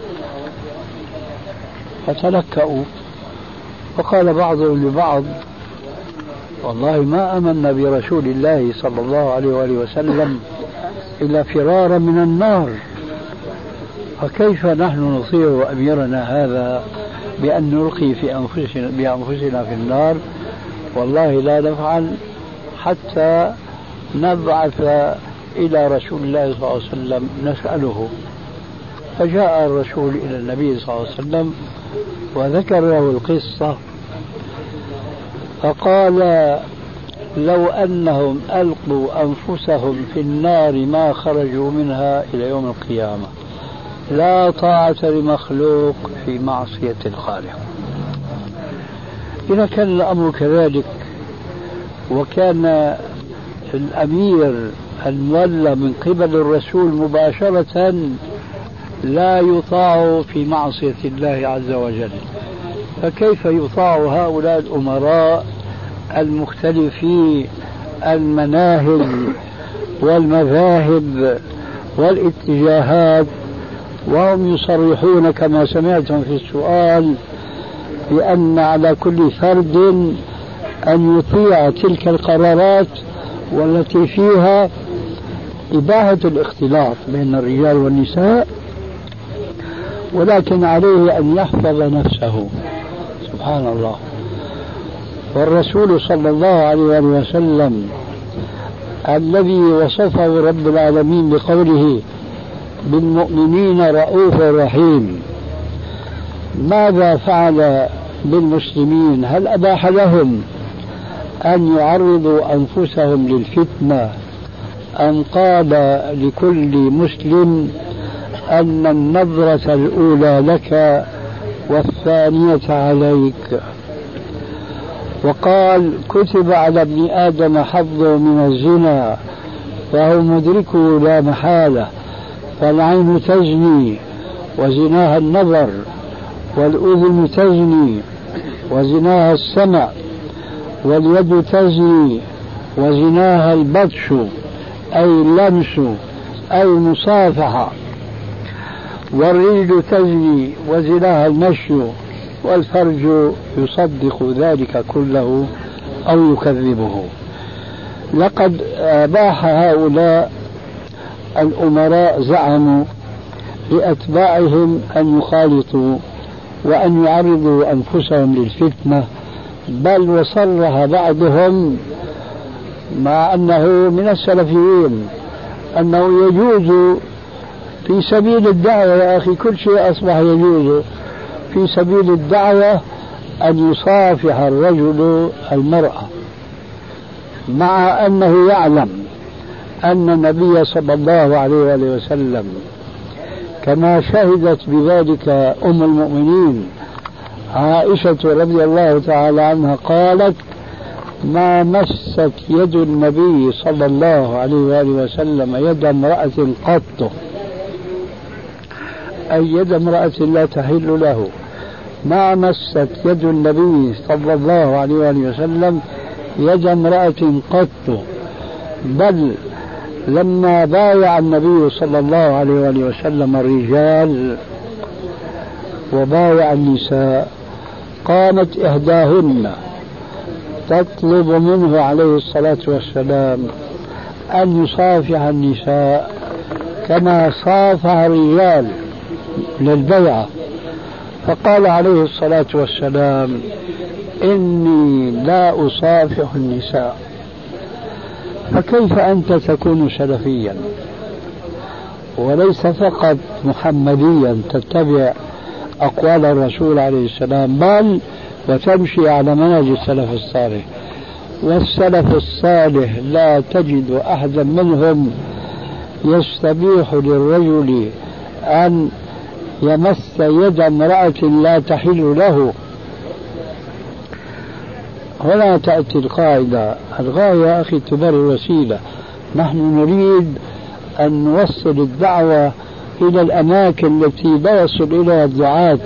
فتلكأوا. فقال بعضهم لبعض والله ما آمنا برسول الله صلى الله عليه وآله وسلم إلا فرارا من النار، فكيف نحن نطيع أميرنا هذا بأن نلقي بأنفسنا في النار؟ والله لا نفعل حتى نبعث إلى رسول الله صلى الله عليه وسلم نسأله. فجاء الرسول إلى النبي صلى الله عليه وسلم وذكر له القصة، فقال لو أنهم ألقوا أنفسهم في النار ما خرجوا منها إلى يوم القيامة، لا طاعة لمخلوق في معصية الخالق. إذا كان الأمر كذلك، وكان الأمير المولى من قبل الرسول مباشرة لا يطاع في معصية الله عز وجل، فكيف يطاع هؤلاء الأمراء المختلفي المناهج والمذاهب والاتجاهات، وهم يصرحون كما سمعتم في السؤال بأن على كل فرد أن يطيع تلك القرارات والتي فيها إباحة الاختلاط بين الرجال والنساء، ولكن عليه أن يحفظ نفسه. سبحان الله. والرسول صلى الله عليه وسلم الذي وصفه رب العالمين بقوله بالمؤمنين رؤوف رحيم، ماذا فعل بالمسلمين؟ هل أباح لهم أن يعرضوا أنفسهم للفتنة أم قال لكل مسلم أن النظرة الأولى لك والثانية عليك؟ وقال كتب على ابن آدم حظه من الزنا فهو مدركه لا محالة، فالعين تزني وزناها النظر، والأذن تزني وزناها السمع، واليد تزني وزناها البطش أي اللمس أي المصافحة، والرجل تزني وزناها المشي، والفرج يصدق ذلك كله أو يكذبه. لقد أباح هؤلاء الأمراء زعموا لأتباعهم أن يخالطوا وأن يعرضوا أنفسهم للفتنة، بل وصرح بعضهم مع أنه من السلفيين أنه يجوز في سبيل الدعوة، يا أخي كل شيء أصبح يجوز في سبيل الدعوة، أن يصافح الرجل المرأة، مع أنه يعلم أن النبي صلى الله عليه وآله وسلم كما شهدت بذلك أم المؤمنين عائشة رضي الله تعالى عنها قالت: ما مست يد النبي صلى الله عليه وآله وسلم يد امرأة قط، أي يد امرأة لا تحل له. ما مست يد النبي صلى الله عليه وآله وسلم يد امرأة قط، بل لما بايع النبي صلى الله عليه وآله وسلم الرجال وبايع النساء قامت إحداهن تطلب منه عليه الصلاة والسلام أن يصافح النساء كما صافح الرجال للبيعة، فقال عليه الصلاة والسلام: إني لا أصافح النساء. فكيف أنت تكون سلفيا وليس فقط محمديا تتبع أقوال الرسول عليه السلام، بل وتمشي على منهج السلف الصالح؟ والسلف الصالح لا تجد أحدا منهم يستبيح للرجل أن يمس يد امرأة لا تحل له. هنا تأتي القاعدة: الغاية يا أخي تبرر الوسيلة. نحن نريد أن نوصل الدعوة إلى الأماكن التي لا يصل إليها الدعاة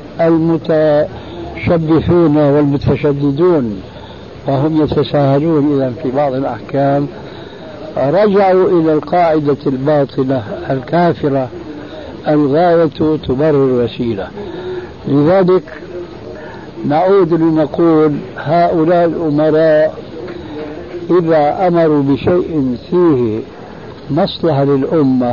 المتشبثون والمتشددون، وهم يتساهلون إذا في بعض الأحكام، رجعوا إلى القاعدة الباطلة الكافرة: الغاية تبرر الوسيلة. لذلك نعود لنقول: هؤلاء الأمراء إذا أمروا بشيء فيه مصلحة للأمة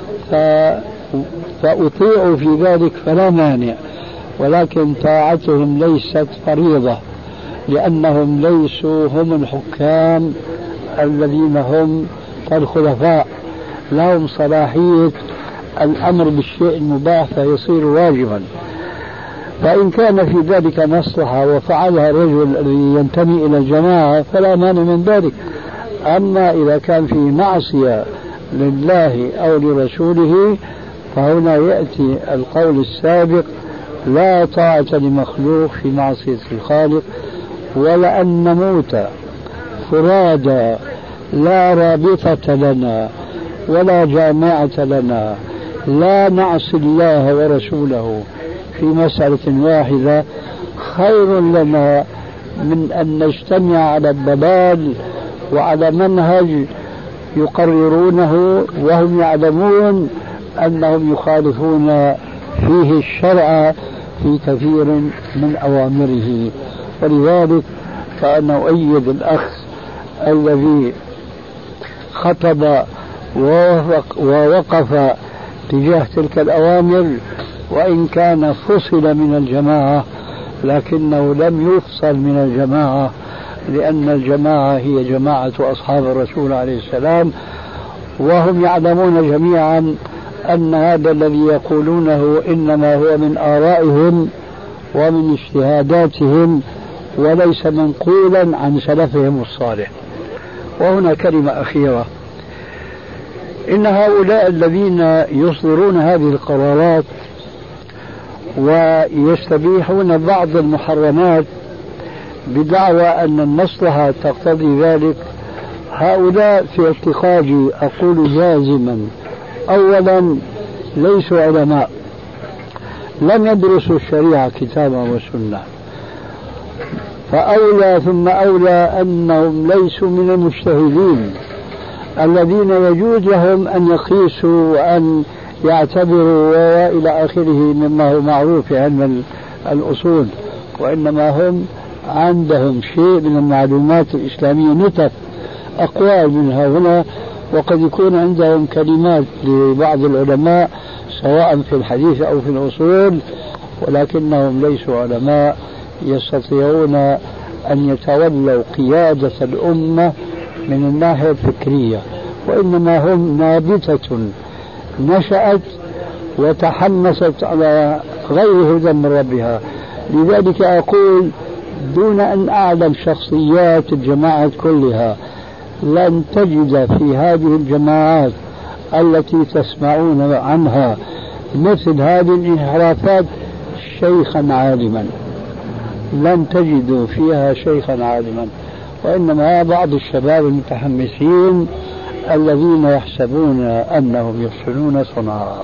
فأطيعوا في ذلك فلا مانع، ولكن طاعتهم ليست فريضة، لأنهم ليسوا هم الحكام الذين هم كالخلفاء، لهم صلاحية الأمر بالشيء المباح فيصير واجبا. فإن كان في ذلك مصلحة وفعلها الرجل الذي ينتمي إلى الجماعة فلا مانع من ذلك. أما إذا كان في معصية لله أو لرسوله فهنا يأتي القول السابق: لا طاعة لمخلوق في معصية الخالق. ولأن نموت فرادى لا رابطة لنا ولا جامعة لنا، لا نعصي الله ورسوله في مسألة واحدة، خير لنا من أن نجتمع على الضلال وعلى منهج يقررونه وهم يعلمون أنهم يخالفون فيه الشرع في كثير من أوامره. ولذلك فأنا أؤيد الأخ الذي خطب ووقف تجاه تلك الأوامر، وإن كان فصل من الجماعة لكنه لم يفصل من الجماعة، لأن الجماعة هي جماعة أصحاب الرسول عليه السلام، وهم يعلمون جميعا أن هذا الذي يقولونه إنما هو من آرائهم ومن اجتهاداتهم وليس منقولا عن سلفهم الصالح. وهنا كلمة أخيرة: إن هؤلاء الذين يصدرون هذه القرارات ويستبيحون بعض المحرمات بدعوى أن المصلحة تقتضي ذلك، هؤلاء في اعتقادي أقول جازما: أولا ليسوا علماء، لم يدرسوا الشريعة كتابا وسنة، فأولى ثم أولى أنهم ليسوا من المجتهدين الذين يجوز لهم أن يقيسوا وأن يعتبروا وإلى آخره مما هو معروف في علم الأصول، وإنما هم عندهم شيء من المعلومات الإسلامية، نتف أقوال منها هنا، وقد يكون عندهم كلمات لبعض العلماء سواء في الحديث أو في الأصول، ولكنهم ليسوا علماء يستطيعون أن يتولوا قيادة الأمة من الناحية الفكرية، وإنما هم نابتة نشأت وتحمست على غير هدى من ربها. لذلك أقول دون أن أعلم شخصيات الجماعات كلها، لن تجد في هذه الجماعات التي تسمعون عنها مثل هذه الانحرافات شيخا عالما، لن تجدوا فيها شيخا عالما، وإنما بعض الشباب المتحمسين الذين يحسبون أنهم يحسنون صنعا.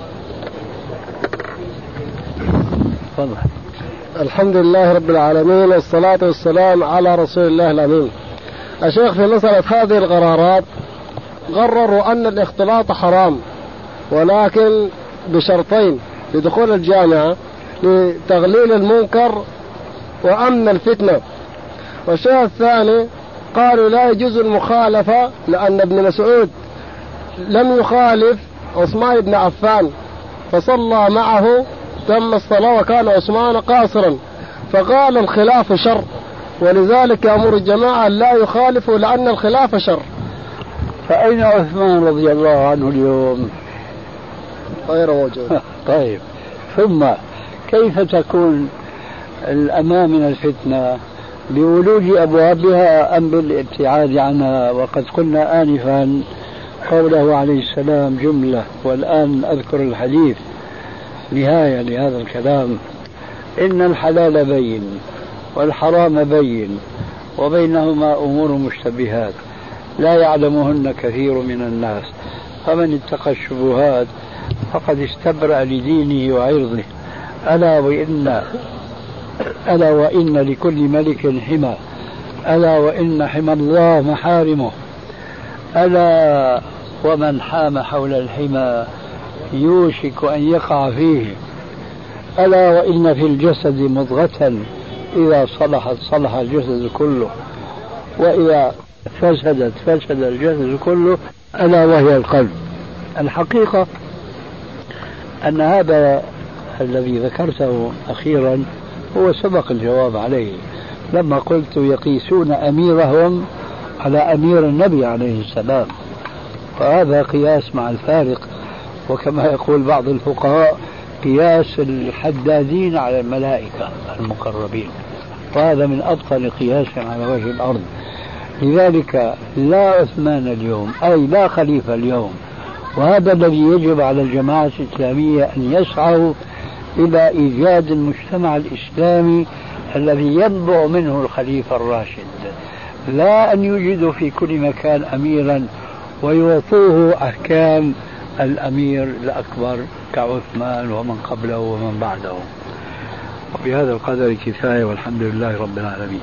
الحمد لله رب العالمين، والصلاة والسلام على رسول الله الأمين. الشيخ في مسألة هذه القرارات قرروا أن الاختلاط حرام، ولكن بشرطين لدخول الجامعة: لتغليل المنكر وأمن الفتنة. والشيء الثاني قالوا لا يجوز المخالفة، لأن ابن مسعود لم يخالف عثمان بن عفان فصلى معه تم الصلاة وكان عثمان قاصرا، فقال الخلاف شر، ولذلك يأمر الجماعة لا يخالفوا لأن الخلاف شر. فأين عثمان رضي الله عنه اليوم؟ غير موجود. طيب، ثم كيف تكون الأمان من الفتنة؟ بولوج أبوابها أم بالابتعاد عنها؟ وقد قلنا آنفا قوله عليه السلام جملة، والآن أذكر الحديث نهاية لهذا الكلام: إن الحلال بين والحرام بين وبينهما أمور مشتبهات لا يعلمهن كثير من الناس، فمن اتقى الشبهات فقد استبرأ لدينه وعرضه. ألا وإن لكل ملك حمى، ألا وإن حمى الله محارمه، ألا ومن حام حول الحمى يوشك أن يقع فيه، ألا وإن في الجسد مضغة إذا صلحت صلح الجسد كله، وإذا فسدت فسد الجسد كله، ألا وهي القلب. الحقيقة أن هذا الذي ذكرته أخيرا هو سبق الجواب عليه لما قلت يقيسون أميرهم على أمير النبي عليه السلام، وهذا قياس مع الفارق، وكما يقول بعض الفقهاء قياس الحدادين على الملائكة المقربين، وهذا من أبطل قياس على وجه الأرض. لذلك لا عثمان اليوم، أي لا خليفة اليوم، وهذا الذي يجب على الجماعة الإسلامية أن يسعوا إلى إيجاد المجتمع الإسلامي الذي ينبع منه الخليفة الراشد، لا أن يوجدوا في كل مكان أميرا ويعطوه أحكام الأمير الأكبر كعثمان ومن قبله ومن بعده. وبهذا القدر كفاية، والحمد لله رب العالمين.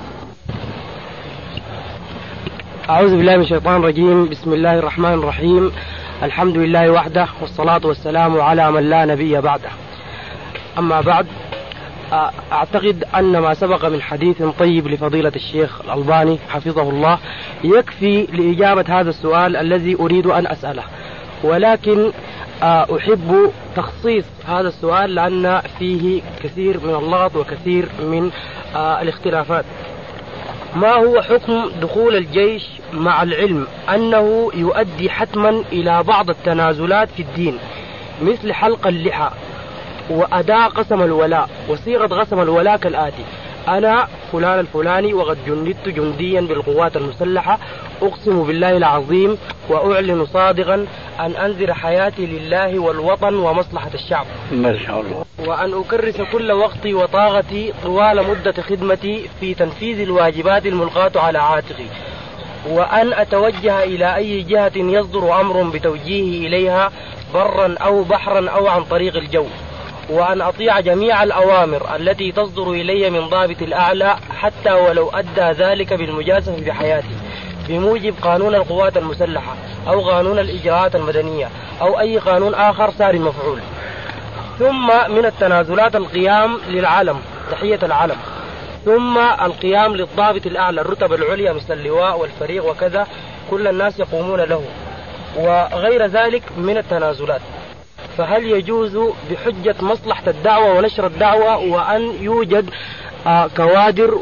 أعوذ بالله من الشيطان الرجيم. بسم الله الرحمن الرحيم. الحمد لله وحده، والصلاة والسلام على من لا نبي بعده. أما بعد، أعتقد أن ما سبق من حديث طيب لفضيلة الشيخ الألباني حفظه الله يكفي لإجابة هذا السؤال الذي أريد أن أسأله، ولكن أحب تخصيص هذا السؤال لأن فيه كثير من اللغط وكثير من الاختلافات. ما هو حكم دخول الجيش مع العلم أنه يؤدي حتما إلى بعض التنازلات في الدين، مثل حلق اللحى وأداء قسم الولاء؟ وصيغة قسم الولاء كالآتي: أنا فلان الفلاني وقد جندت جنديا بالقوات المسلحة، أقسم بالله العظيم وأعلن صادقا أن أنذر حياتي لله والوطن ومصلحة الشعب، ما شاء الله، وأن أكرس كل وقتي وطاقتي طوال مدة خدمتي في تنفيذ الواجبات الملقاة على عاتقي، وأن أتوجه إلى أي جهة يصدر أمر بتوجيهي إليها برا أو بحرا أو عن طريق الجو، وأن أطيع جميع الأوامر التي تصدر إلي من ضابط الأعلى حتى ولو أدى ذلك بالمجازفة بحياتي بموجب قانون القوات المسلحة أو قانون الإجراءات المدنية أو أي قانون آخر سار مفعول. ثم من التنازلات القيام للعلم، تحية العلم، ثم القيام للضابط الأعلى الرتب العليا مثل اللواء والفريق وكذا، كل الناس يقومون له، وغير ذلك من التنازلات. فهل يجوز بحجة مصلحة الدعوة ونشر الدعوة وأن يوجد كوادر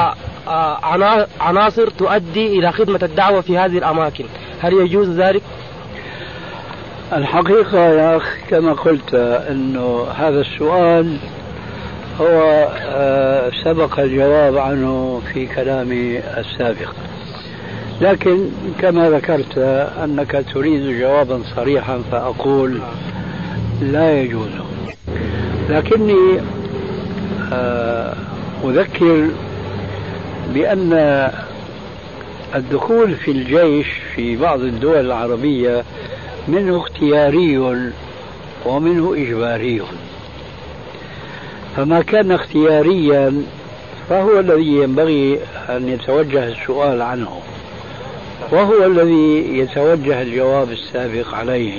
وعناصر تؤدي إلى خدمة الدعوة في هذه الأماكن، هل يجوز ذلك؟ الحقيقة يا أخي كما قلت أنه هذا السؤال هو سبق الجواب عنه في كلامي السابق، لكن كما ذكرت أنك تريد جوابا صريحا فأقول لا يجوز. لكني أذكر بأن الدخول في الجيش في بعض الدول العربية منه اختياري ومنه إجباري، فما كان اختياريا فهو الذي ينبغي أن يتوجه السؤال عنه، وهو الذي يتوجه الجواب السابق عليه،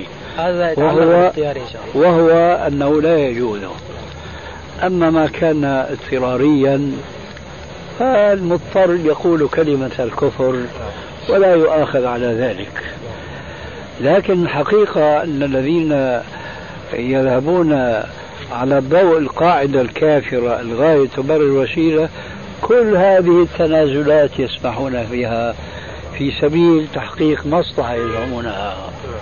وهو أنه لا يجوز. أما ما كان اضطراريا فالمضطر يقول كلمة الكفر ولا يؤاخذ على ذلك. لكن الحقيقة أن الذين يذهبون على ضوء القاعدة الكافرة الغاية تبرر الوسيلة كل هذه التنازلات يسمحون بها في سبيل تحقيق مصلحة يزعمونها.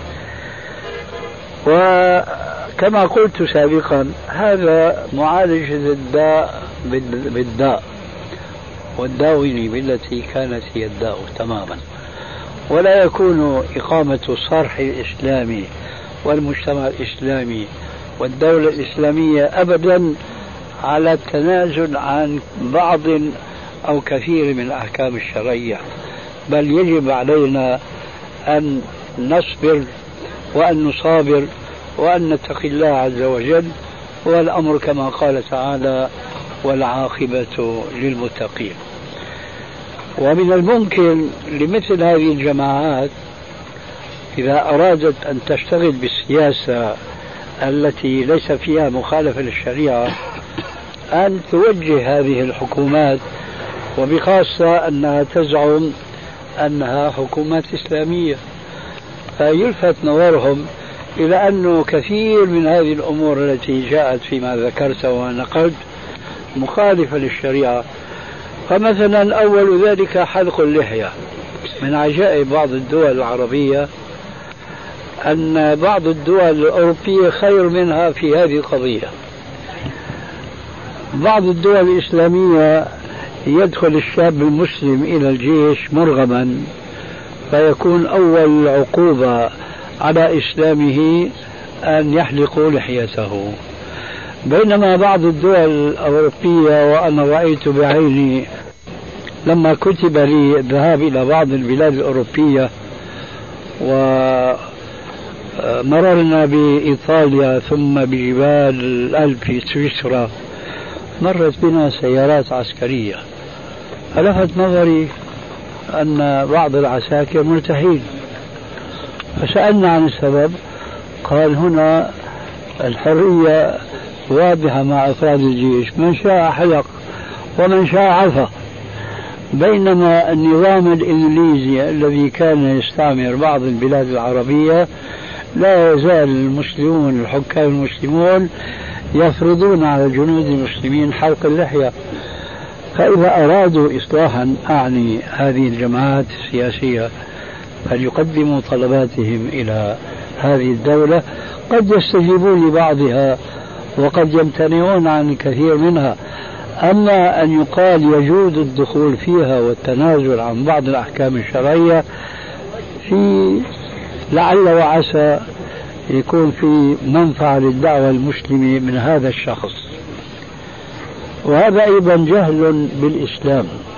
وكما قلت سابقا هذا معالجة الداء بالداء والداوي بالتي كانت هي الداء تماما، ولا يكون إقامة الصرح الإسلامي والمجتمع الإسلامي والدولة الإسلامية أبدا على التنازل عن بعض أو كثير من الأحكام الشرعية، بل يجب علينا أن نصبر وأن نصابر وأن نتقي الله عز وجل، والأمر كما قال تعالى والعاقبة للمتقين. ومن الممكن لمثل هذه الجماعات إذا أرادت أن تشتغل بالسياسة التي ليس فيها مخالفة للشريعة أن توجه هذه الحكومات، وبخاصة أنها تزعم أنها حكومات إسلامية، فيلفت نظرهم إلى أنه كثير من هذه الأمور التي جاءت فيما ذكرت ونقلت مخالفة للشريعة. فمثلا أول ذلك حلق اللحية. من عجائب بعض الدول العربية أن بعض الدول الأوروبية خير منها في هذه القضية. بعض الدول الإسلامية يدخل الشاب المسلم إلى الجيش مرغما فيكون أول عقوبة على إسلامه أن يحلقوا لحيته، بينما بعض الدول الأوروبية وأنا رأيت بعيني لما كتب لي الذهاب إلى بعض البلاد الأوروبية ومررنا بإيطاليا ثم بجبال الألب في سويسرا، مرت بنا سيارات عسكرية، فلفت نظري أن بعض العساكر مرتاحين، فسألنا عن السبب، قال هنا الحرية واضحة مع أفراد الجيش، من شاء حلق ومن شاء عفى، بينما النظام الإنجليزي الذي كان يستعمر بعض البلاد العربية لا يزال المسلمون الحكام المسلمون يفرضون على الجنود المسلمين حلق اللحية. فإذا أرادوا إصلاحا أعني هذه الجماعات السياسية فليقدموا طلباتهم إلى هذه الدولة، قد يستجيبون لبعضها وقد يمتنعون عن الكثير منها. أما أن يقال يجوز الدخول فيها والتنازل عن بعض الأحكام الشرعية في لعل وعسى يكون في منفعة للدعوة المسلمة من هذا الشخص، وهذا أيضا جهل بالإسلام.